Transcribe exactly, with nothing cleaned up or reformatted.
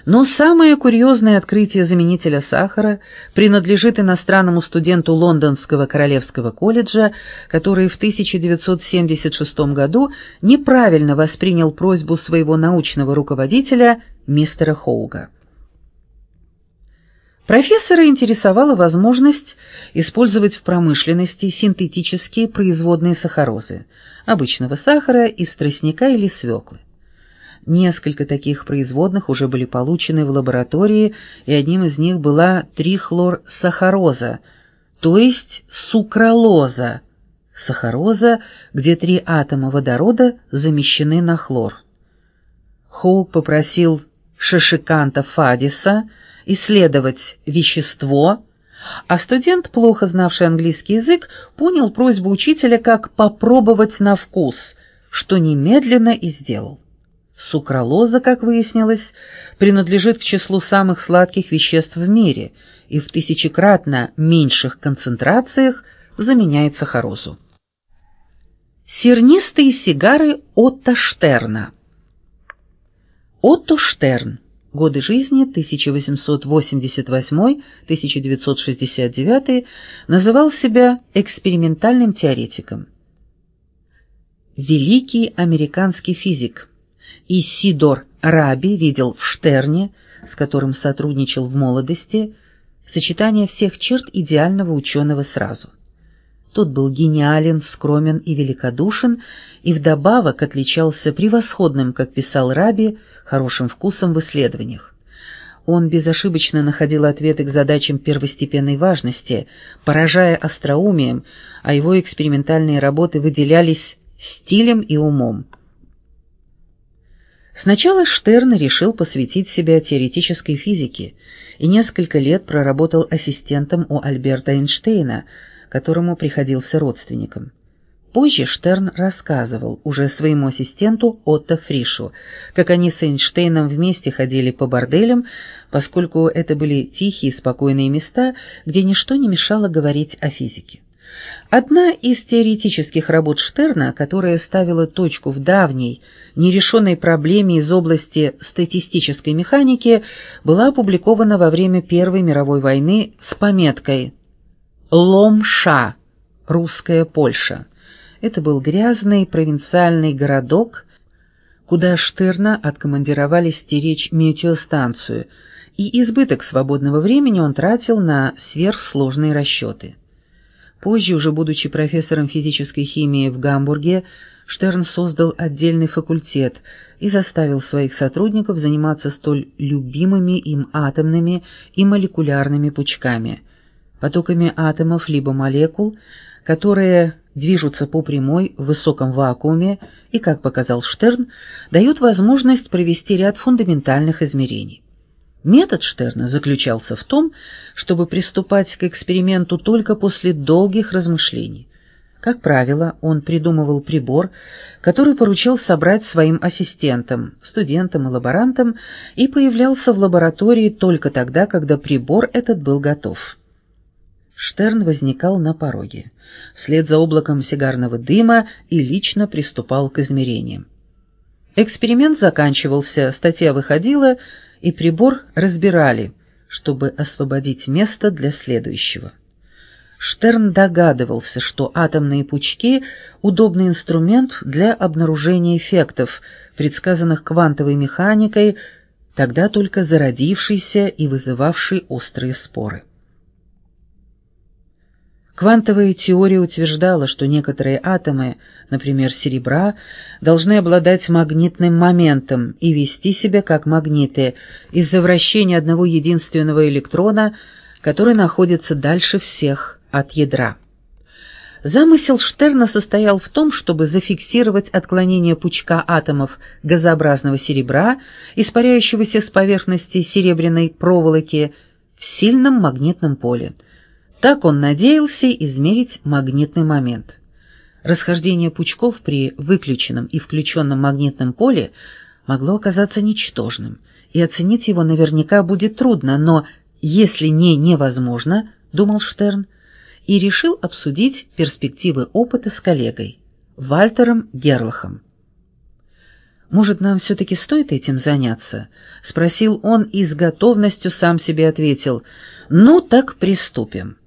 Но самое курьезное открытие заменителя сахара принадлежит иностранному студенту Лондонского Королевского колледжа, который в тысяча девятьсот семьдесят шестом году неправильно воспринял просьбу своего научного руководителя мистера Хоуга. Профессора интересовала возможность использовать в промышленности синтетические производные сахарозы, обычного сахара из тростника или свеклы. Несколько таких производных уже были получены в лаборатории, и одним из них была трихлорсахароза, то есть сукралоза, сахароза, где три атома водорода замещены на хлор. Хоуг попросил Шашиканта Фадиса исследовать вещество, а студент, плохо знавший английский язык, понял просьбу учителя как попробовать на вкус, что немедленно и сделал. Сукралоза, как выяснилось, принадлежит к числу самых сладких веществ в мире и в тысячекратно меньших концентрациях заменяет сахарозу. Сернистые сигары Отто Штерна. Отто Штерн. Годы жизни тысяча восемьсот восемьдесят восьмой — тысяча девятьсот шестьдесят девятый, называл себя экспериментальным теоретиком. Великий американский физик Исидор Раби видел в Штерне, с которым сотрудничал в молодости, сочетание всех черт идеального ученого сразу. Тот был гениален, скромен и великодушен, и вдобавок отличался превосходным, как писал Раби, хорошим вкусом в исследованиях. Он безошибочно находил ответы к задачам первостепенной важности, поражая остроумием, а его экспериментальные работы выделялись стилем и умом. Сначала Штерн решил посвятить себя теоретической физике и несколько лет проработал ассистентом у Альберта Эйнштейна, которому приходился родственником. Позже Штерн рассказывал уже своему ассистенту Отто Фришу, как они с Эйнштейном вместе ходили по борделям, поскольку это были тихие, спокойные места, где ничто не мешало говорить о физике. Одна из теоретических работ Штерна, которая ставила точку в давней, нерешенной проблеме из области статистической механики, была опубликована во время Первой мировой войны с пометкой «Ломша. Русская Польша». Это был грязный провинциальный городок, куда Штерна откомандировали стеречь метеостанцию, и избыток свободного времени он тратил на сверхсложные расчеты. Позже, уже будучи профессором физической химии в Гамбурге, Штерн создал отдельный факультет и заставил своих сотрудников заниматься столь любимыми им атомными и молекулярными пучками, потоками атомов либо молекул, которые движутся по прямой в высоком вакууме и, как показал Штерн, дают возможность провести ряд фундаментальных измерений. Метод Штерна заключался в том, чтобы приступать к эксперименту только после долгих размышлений. Как правило, он придумывал прибор, который поручал собрать своим ассистентам, студентам и лаборантам, и появлялся в лаборатории только тогда, когда прибор этот был готов. Штерн возникал на пороге, вслед за облаком сигарного дыма, и лично приступал к измерениям. Эксперимент заканчивался, статья выходила, и прибор разбирали, чтобы освободить место для следующего. Штерн догадывался, что атомные пучки – удобный инструмент для обнаружения эффектов, предсказанных квантовой механикой, тогда только зародившейся и вызывавшей острые споры. Квантовая теория утверждала, что некоторые атомы, например, серебра, должны обладать магнитным моментом и вести себя как магниты из-за вращения одного единственного электрона, который находится дальше всех от ядра. Замысел Штерна состоял в том, чтобы зафиксировать отклонение пучка атомов газообразного серебра, испаряющегося с поверхности серебряной проволоки, в сильном магнитном поле. Так он надеялся измерить магнитный момент. Расхождение пучков при выключенном и включенном магнитном поле могло оказаться ничтожным, и оценить его наверняка будет трудно, но если не невозможно, думал Штерн, и решил обсудить перспективы опыта с коллегой, Вальтером Герлахом. «Может, нам все-таки стоит этим заняться?» — спросил он и с готовностью сам себе ответил: «Ну, так приступим».